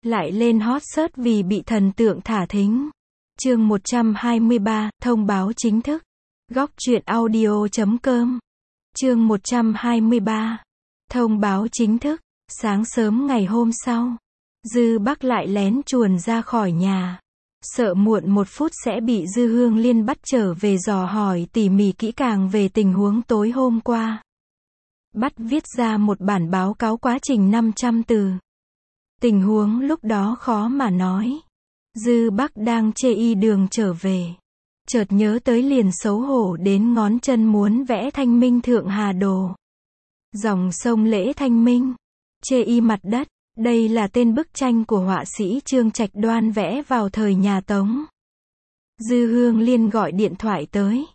lại lên hot search vì bị thần tượng thả thính. Chương 123, thông báo chính thức. Góc truyện audio.com. Chương 123. Thông báo chính thức. Sáng sớm ngày hôm sau, Dư Bắc lại lén chuồn ra khỏi nhà. Sợ muộn một phút sẽ bị Dư Hương Liên bắt trở về dò hỏi tỉ mỉ kỹ càng về tình huống tối hôm qua. Bắt viết ra một bản báo cáo quá trình 500 từ. Tình huống lúc đó khó mà nói. Dư Bắc đang chê y đường trở về. Chợt nhớ tới liền xấu hổ đến ngón chân muốn vẽ Thanh Minh Thượng Hà Đồ. Dòng sông Lễ Thanh Minh. Chê y mặt đất. Đây là tên bức tranh của họa sĩ Trương Trạch Đoan vẽ vào thời nhà Tống. Dư Hương Liên gọi điện thoại tới.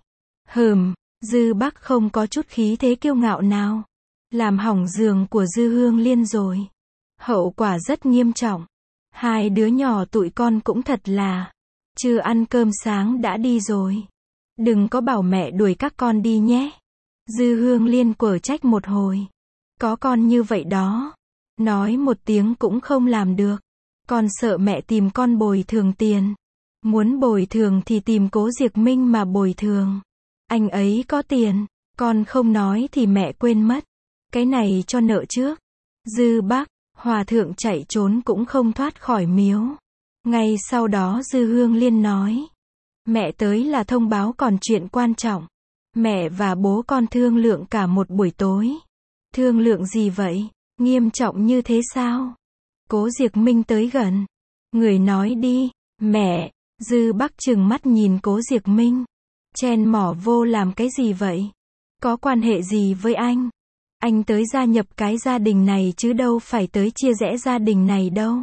Dư Bắc không có chút khí thế kiêu ngạo nào. Làm hỏng giường của Dư Hương Liên rồi. Hậu quả rất nghiêm trọng. Hai đứa nhỏ tụi con cũng thật là. Chưa ăn cơm sáng đã đi rồi. Đừng có bảo mẹ đuổi các con đi nhé. Dư Hương Liên quở trách một hồi. Có con như vậy đó. Nói một tiếng cũng không làm được. Con sợ mẹ tìm con bồi thường tiền. Muốn bồi thường thì tìm Cố Diệc Minh mà bồi thường. Anh ấy có tiền. Con không nói thì mẹ quên mất. Cái này cho nợ trước. Dư Bắc, hòa thượng chạy trốn cũng không thoát khỏi miếu. Ngay sau đó Dư Hương Liên nói. Mẹ tới là thông báo còn chuyện quan trọng. Mẹ và bố con thương lượng cả một buổi tối. Thương lượng gì vậy? Nghiêm trọng như thế sao? Cố Diệc Minh tới gần. Người nói đi. Mẹ. Dư Bắc trừng mắt nhìn Cố Diệc Minh. Chen mỏ vô làm cái gì vậy? Có quan hệ gì với anh? Anh tới gia nhập cái gia đình này chứ đâu phải tới chia rẽ gia đình này đâu.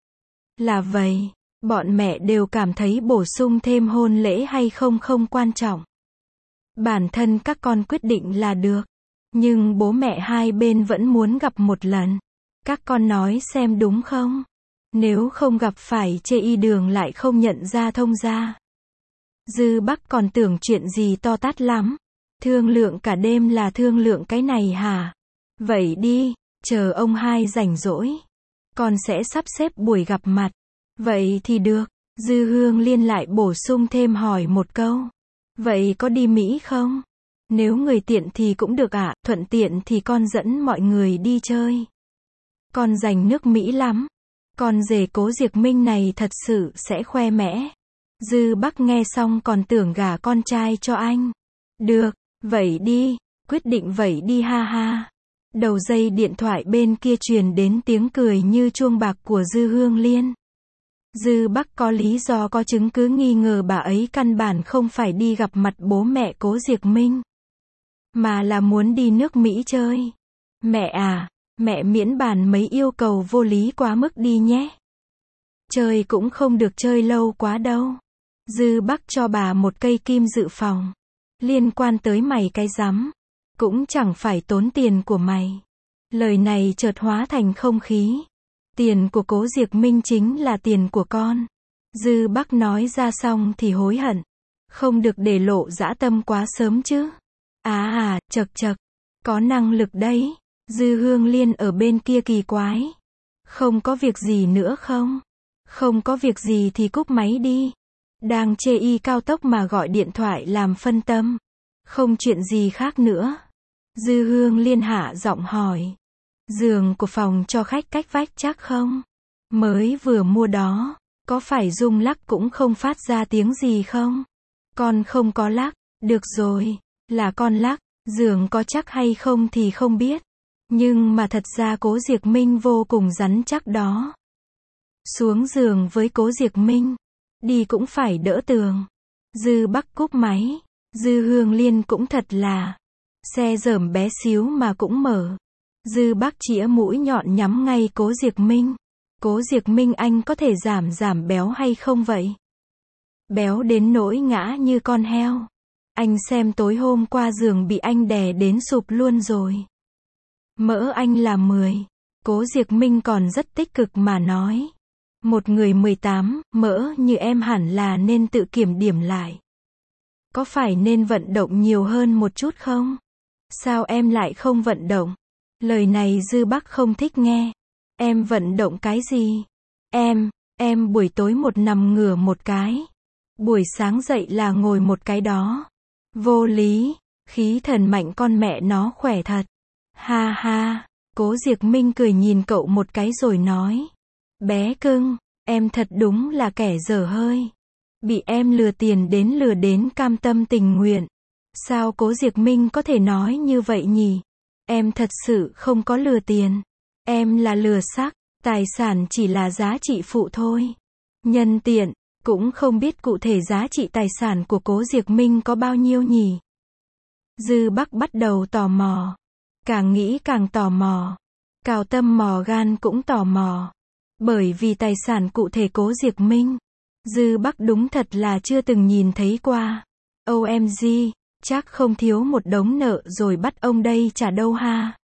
Là vậy. Bọn mẹ đều cảm thấy bổ sung thêm hôn lễ hay không không quan trọng. Bản thân các con quyết định là được. Nhưng bố mẹ hai bên vẫn muốn gặp một lần. Các con nói xem đúng không? Nếu không gặp phải chê y đường lại không nhận ra thông gia. Dư Bắc còn tưởng chuyện gì to tát lắm. Thương lượng cả đêm là thương lượng cái này hả? Vậy đi, chờ ông hai rảnh rỗi. Con sẽ sắp xếp buổi gặp mặt. Vậy thì được. Dư Hương Liên lại bổ sung thêm hỏi một câu. Vậy có đi Mỹ không? Nếu người tiện thì cũng được ạ, thuận tiện thì con dẫn mọi người đi chơi. Con giành nước Mỹ lắm. Con rể Cố Diệc Minh này thật sự sẽ khoe mẽ. Dư Bắc nghe xong còn tưởng gả con trai cho anh. Được, vậy đi, quyết định vậy đi ha ha. Đầu dây điện thoại bên kia truyền đến tiếng cười như chuông bạc của Dư Hương Liên. Dư Bắc có lý do có chứng cứ nghi ngờ bà ấy căn bản không phải đi gặp mặt bố mẹ Cố Diệc Minh. Mà là muốn đi nước Mỹ chơi. Mẹ à, mẹ miễn bàn mấy yêu cầu vô lý quá mức đi nhé. Chơi cũng không được chơi lâu quá đâu. Dư Bắc cho bà một cây kim dự phòng. Liên quan tới mày cái rắm. Cũng chẳng phải tốn tiền của mày. Lời này chợt hóa thành không khí. Tiền của Cố Diệc Minh chính là tiền của con. Dư Bắc nói ra xong thì hối hận. Không được để lộ dã tâm quá sớm chứ. Chậc chậc. Có năng lực đấy. Dư Hương Liên ở bên kia kỳ quái. Không có việc gì nữa không? Không có việc gì thì cúp máy đi. Đang chê y cao tốc mà gọi điện thoại làm phân tâm. Không chuyện gì khác nữa. Dư Hương Liên hạ giọng hỏi. Giường của phòng cho khách cách vách chắc không? Mới vừa mua đó. Có phải rung lắc cũng không phát ra tiếng gì không? Con không có lắc. Được rồi. Là con lắc. Giường có chắc hay không thì không biết. Nhưng mà thật ra Cố Diệc Minh vô cùng rắn chắc đó. Xuống giường với Cố Diệc Minh. Đi cũng phải đỡ tường. Dư Bắc cúp máy. Dư Hương Liên cũng thật là. Xe dởm bé xíu mà cũng mở. Dư Bắc chĩa mũi nhọn nhắm ngay Cố Diệc Minh. Cố Diệc Minh anh có thể giảm béo hay không vậy? Béo đến nỗi ngã như con heo. Anh xem tối hôm qua giường bị anh đè đến sụp luôn rồi. Mỡ anh là 10. Cố Diệc Minh còn rất tích cực mà nói. Một người 18, mỡ như em hẳn là nên tự kiểm điểm lại. Có phải nên vận động nhiều hơn một chút không? Sao em lại không vận động? Lời này Dư Bắc không thích nghe. Em vận động cái gì? Em buổi tối một nằm ngửa một cái. Buổi sáng dậy là ngồi một cái đó. Vô lý, khí thần mạnh con mẹ nó khỏe thật. Ha ha, Cố Diệc Minh cười nhìn cậu một cái rồi nói. Bé cưng, em thật đúng là kẻ dở hơi. Bị em lừa tiền đến lừa đến cam tâm tình nguyện. Sao Cố Diệc Minh có thể nói như vậy nhỉ? Em thật sự không có lừa tiền. Em là lừa xác, tài sản chỉ là giá trị phụ thôi. Nhân tiện, cũng không biết cụ thể giá trị tài sản của Cố Diệc Minh có bao nhiêu nhỉ? Dư Bắc bắt đầu tò mò. Càng nghĩ càng tò mò. Cào tâm mò gan cũng tò mò. Bởi vì tài sản cụ thể Cố Diệc Minh, Dư Bắc đúng thật là chưa từng nhìn thấy qua. OMG, chắc không thiếu một đống nợ rồi bắt ông đây trả đâu ha.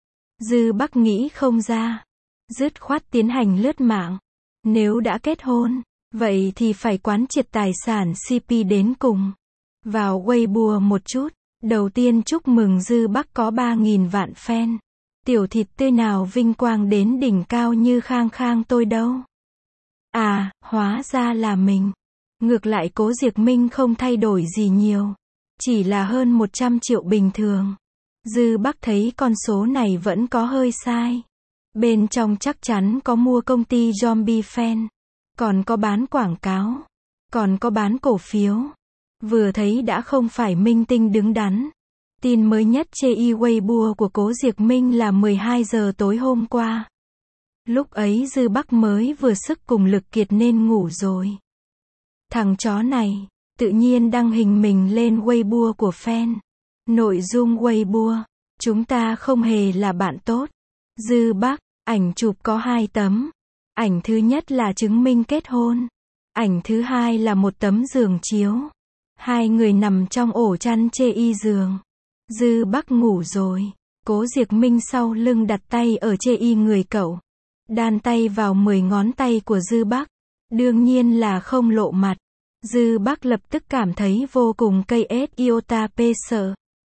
Dư Bắc nghĩ không ra. Dứt khoát tiến hành lướt mạng. Nếu đã kết hôn, vậy thì phải quán triệt tài sản CP đến cùng. Vào Weibo một chút. Đầu tiên chúc mừng Dư Bắc có 3.000 vạn fan. Tiểu thịt tươi nào vinh quang đến đỉnh cao như Khang Khang tôi đâu. À, hóa ra là mình. Ngược lại Cố Diệc Minh không thay đổi gì nhiều. Chỉ là hơn 100 triệu bình thường. Dư Bắc thấy con số này vẫn có hơi sai. Bên trong chắc chắn có mua công ty Zombie Fan. Còn có bán quảng cáo. Còn có bán cổ phiếu. Vừa thấy đã không phải minh tinh đứng đắn. Tin mới nhất chê Weibo của Cố Diệc Minh là 12 giờ tối hôm qua. Lúc ấy Dư Bắc mới vừa sức cùng lực kiệt nên ngủ rồi. Thằng chó này, tự nhiên đăng hình mình lên Weibo của fan. Nội dung Weibo, chúng ta không hề là bạn tốt. Dư Bắc, ảnh chụp có 2 tấm. Ảnh thứ nhất là chứng minh kết hôn. Ảnh thứ hai là một tấm giường chiếu. Hai người nằm trong ổ chăn chê y giường. Dư Bắc ngủ rồi. Cố Diệc Minh sau lưng đặt tay ở chê y người cậu. Đan tay vào 10 ngón tay của Dư Bắc. Đương nhiên là không lộ mặt. Dư Bắc lập tức cảm thấy vô cùng cây iota p sợ.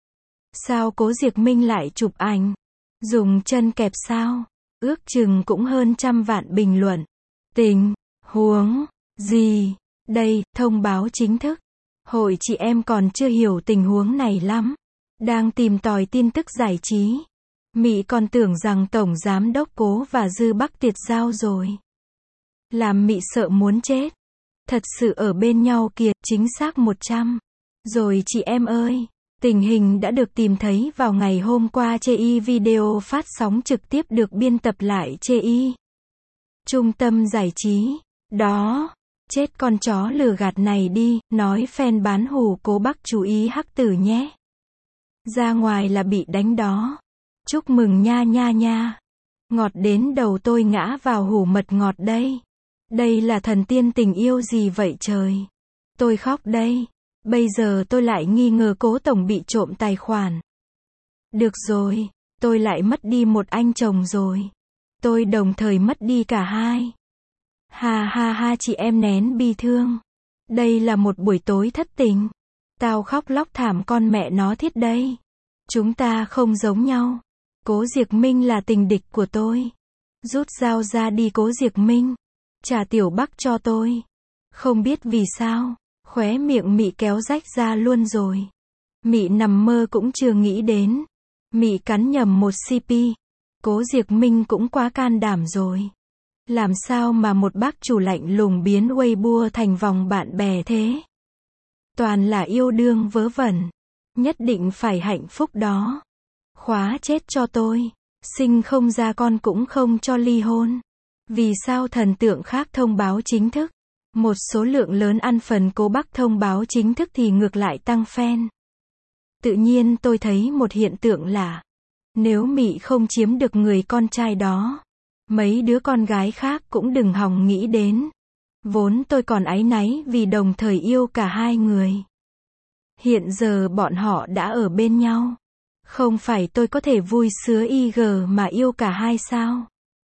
Sao Cố Diệc Minh lại chụp ảnh? Dùng chân kẹp sao? Ước chừng cũng hơn 100 vạn bình luận. Tình huống gì? Đây, thông báo chính thức. Hội chị em còn chưa hiểu tình huống này lắm. Đang tìm tòi tin tức giải trí. Mị còn tưởng rằng Tổng Giám đốc Cố và Dư Bắc tiệt giao rồi. Làm Mị sợ muốn chết. Thật sự ở bên nhau kìa, chính xác 100. Rồi chị em ơi, tình hình đã được tìm thấy vào ngày hôm qua chê y video phát sóng trực tiếp được biên tập lại chê y. Trung tâm giải trí. Đó. Chết con chó lừa gạt này đi, nói fan bán hủ Cố Bắc chú ý hắc tử nhé. Ra ngoài là bị đánh đó. Chúc mừng nha nha nha. Ngọt đến đầu tôi ngã vào hủ mật ngọt đây. Đây là thần tiên tình yêu gì vậy trời. Tôi khóc đây. Bây giờ tôi lại nghi ngờ Cố Tổng bị trộm tài khoản. Được rồi, tôi lại mất đi một anh chồng rồi. Tôi đồng thời mất đi cả hai. Ha ha ha, chị em nén bi thương. Đây là một buổi tối thất tình. Tao khóc lóc thảm con mẹ nó thiết đây. Chúng ta không giống nhau. Cố Diệc Minh là tình địch của tôi. Rút dao ra đi Cố Diệc Minh. Trả Tiểu Bắc cho tôi. Không biết vì sao, khóe miệng Mị kéo rách ra luôn rồi. Mị nằm mơ cũng chưa nghĩ đến. Mị cắn nhầm một CP. Cố Diệc Minh cũng quá can đảm rồi. Làm sao mà một bác chủ lạnh lùng biến Weibo thành vòng bạn bè thế? Toàn là yêu đương vớ vẩn. Nhất định phải hạnh phúc đó. Khóa chết cho tôi. Sinh không ra con cũng không cho ly hôn. Vì sao thần tượng khác thông báo chính thức? Một số lượng lớn ăn phần Cố Bắc thông báo chính thức thì ngược lại tăng fan. Tự nhiên tôi thấy một hiện tượng là nếu Mị không chiếm được người con trai đó, mấy đứa con gái khác cũng đừng hòng nghĩ đến. Vốn tôi còn áy náy vì đồng thời yêu cả hai người. Hiện giờ bọn họ đã ở bên nhau. Không phải tôi có thể vui sứa IG mà yêu cả hai sao?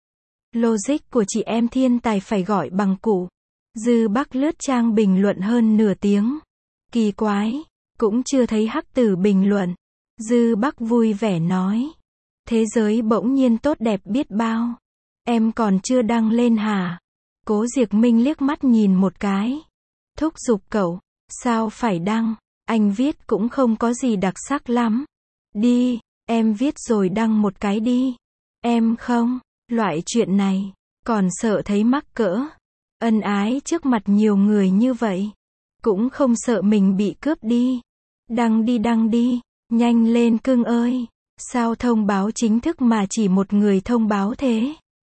Logic của chị em thiên tài phải gọi bằng cụ. Dư Bắc lướt trang bình luận hơn nửa tiếng. Kỳ quái, cũng chưa thấy hắc tử bình luận. Dư Bắc vui vẻ nói. Thế giới bỗng nhiên tốt đẹp biết bao. Em còn chưa đăng lên hả? Cố Diệc Minh liếc mắt nhìn một cái. Thúc giục cậu. Sao phải đăng? Anh viết cũng không có gì đặc sắc lắm. Đi, em viết rồi đăng một cái đi. Em không, loại chuyện này, còn sợ thấy mắc cỡ. Ân ái trước mặt nhiều người như vậy. Cũng không sợ mình bị cướp đi. Đăng đi, nhanh lên cưng ơi. Sao thông báo chính thức mà chỉ một người thông báo thế?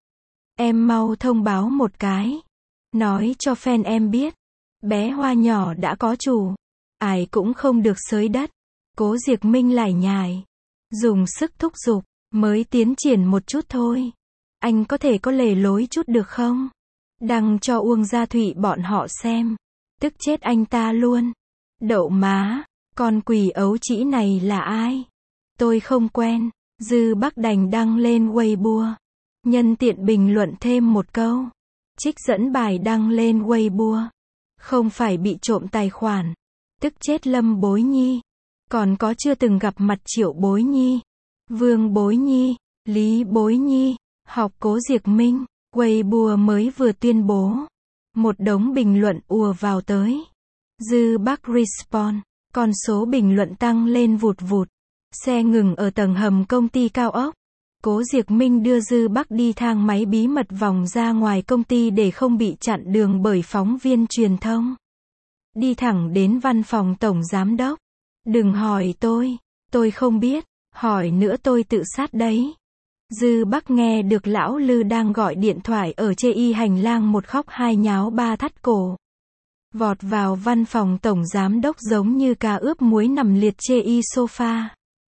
Em mau thông báo một cái. Nói cho fan em biết. Bé hoa nhỏ đã có chủ. Ai cũng không được xới đất. Cố Diệc Minh lải nhải. Dùng sức thúc giục. Mới tiến triển một chút thôi. Anh có thể có lề lối chút được không? Đăng cho Uông Gia Thụy bọn họ xem. Tức chết anh ta luôn. Đậu má. Con quỷ ấu trĩ này là ai? Tôi không quen. Dư Bắc đành đăng lên Weibo. Nhân tiện bình luận thêm một câu. Trích dẫn bài đăng lên Weibo. Không phải bị trộm tài khoản. Tức chết Lâm Bối Nhi. Còn có chưa từng gặp mặt Triệu Bối Nhi, Vương Bối Nhi, Lý Bối Nhi. Học Cố Diệc Minh. Weibo mới vừa tuyên bố. Một đống bình luận ùa vào tới. Dư Bắc respawn. Con số bình luận tăng lên vụt vụt. Xe ngừng ở tầng hầm công ty cao ốc. Cố Diệc Minh đưa Dư Bắc đi thang máy bí mật vòng ra ngoài công ty để không bị chặn đường bởi phóng viên truyền thông. Đi thẳng đến văn phòng tổng giám đốc. Đừng hỏi tôi không biết, hỏi nữa tôi tự sát đấy. Dư Bắc nghe được lão Lư đang gọi điện thoại ở chê y hành lang một khóc hai nháo ba thắt cổ. Vọt vào văn phòng tổng giám đốc giống như cá ướp muối nằm liệt chê y sofa.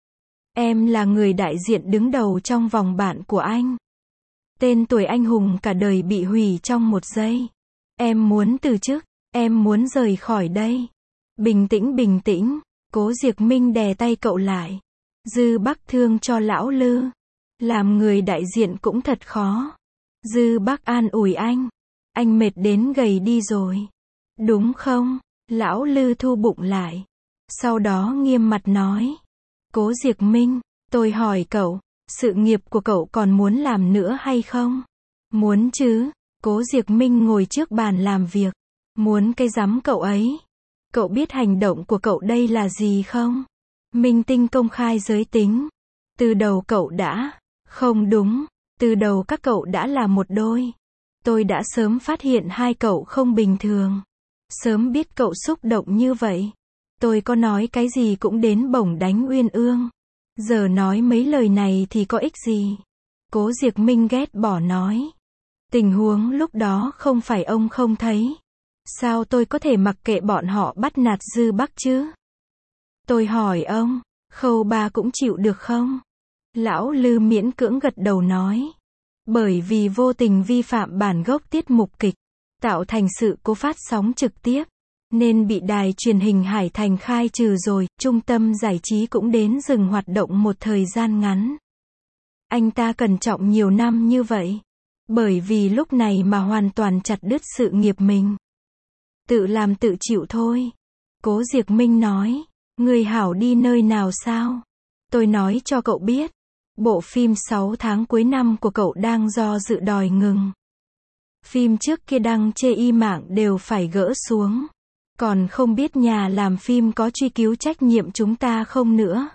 Em là người đại diện đứng đầu trong vòng bạn của anh. Tên tuổi anh hùng cả đời bị hủy trong một giây. Em muốn từ chức, em muốn rời khỏi đây. Bình tĩnh, Cố Diệc Minh đè tay cậu lại. Dư Bắc thương cho lão Lư. Làm người đại diện cũng thật khó. Dư Bắc an ủi anh. Anh mệt đến gầy đi rồi. Đúng không? Lão Lư thu bụng lại. Sau đó nghiêm mặt nói. Cố Diệc Minh, tôi hỏi cậu, sự nghiệp của cậu còn muốn làm nữa hay không? Muốn chứ. Cố Diệc Minh ngồi trước bàn làm việc. Muốn cái rắm cậu ấy. Cậu biết hành động của cậu đây là gì không? Minh tinh công khai giới tính. Từ đầu cậu đã. Không đúng. Từ đầu các cậu đã là một đôi. Tôi đã sớm phát hiện hai cậu không bình thường. Sớm biết cậu xúc động như vậy. Tôi có nói cái gì cũng đến bổng đánh uyên ương. Giờ nói mấy lời này thì có ích gì? Cố Diệc Minh ghét bỏ nói. Tình huống lúc đó không phải ông không thấy. Sao tôi có thể mặc kệ bọn họ bắt nạt Dư Bắc chứ? Tôi hỏi ông, Khâu Ba cũng chịu được không? Lão Lư miễn cưỡng gật đầu nói. Bởi vì vô tình vi phạm bản gốc tiết mục kịch, tạo thành sự cố phát sóng trực tiếp, nên bị đài truyền hình Hải Thành khai trừ rồi, trung tâm giải trí cũng đến dừng hoạt động một thời gian ngắn. Anh ta cẩn trọng nhiều năm như vậy. Bởi vì lúc này mà hoàn toàn chặt đứt sự nghiệp mình. Tự làm tự chịu thôi. Cố Diệc Minh nói. Người hảo đi nơi nào sao? Tôi nói cho cậu biết. Bộ phim 6 tháng cuối năm của cậu đang do dự đòi ngừng. Phim trước kia đăng chê y mạng đều phải gỡ xuống. Còn không biết nhà làm phim có truy cứu trách nhiệm chúng ta không nữa.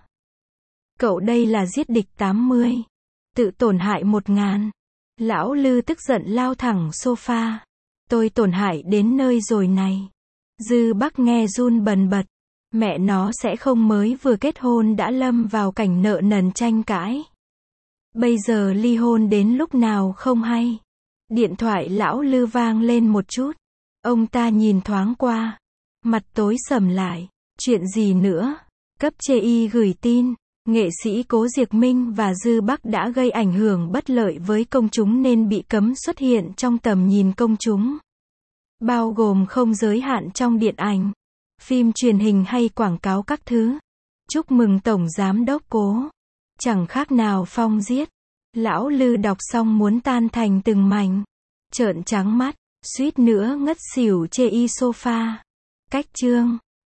Cậu đây là giết địch 80. Tự tổn hại 1000. Lão Lư tức giận lao thẳng sofa. Tôi tổn hại đến nơi rồi này. Dư Bắc nghe run bần bật. Mẹ nó sẽ không mới vừa kết hôn đã lâm vào cảnh nợ nần tranh cãi. Bây giờ ly hôn đến lúc nào không hay. Điện thoại lão Lư vang lên một chút. Ông ta nhìn thoáng qua. Mặt tối sầm lại. Chuyện gì nữa? Cấp chê y gửi tin. Nghệ sĩ Cố Diệc Minh và Dư Bắc đã gây ảnh hưởng bất lợi với công chúng nên bị cấm xuất hiện trong tầm nhìn công chúng. Bao gồm không giới hạn trong điện ảnh, phim truyền hình hay quảng cáo các thứ. Chúc mừng Tổng Giám đốc Cố. Chẳng khác nào phong giết. Lão Lư đọc xong muốn tan thành từng mảnh. Trợn trắng mắt, suýt nữa ngất xỉu chê y sofa. Cách chương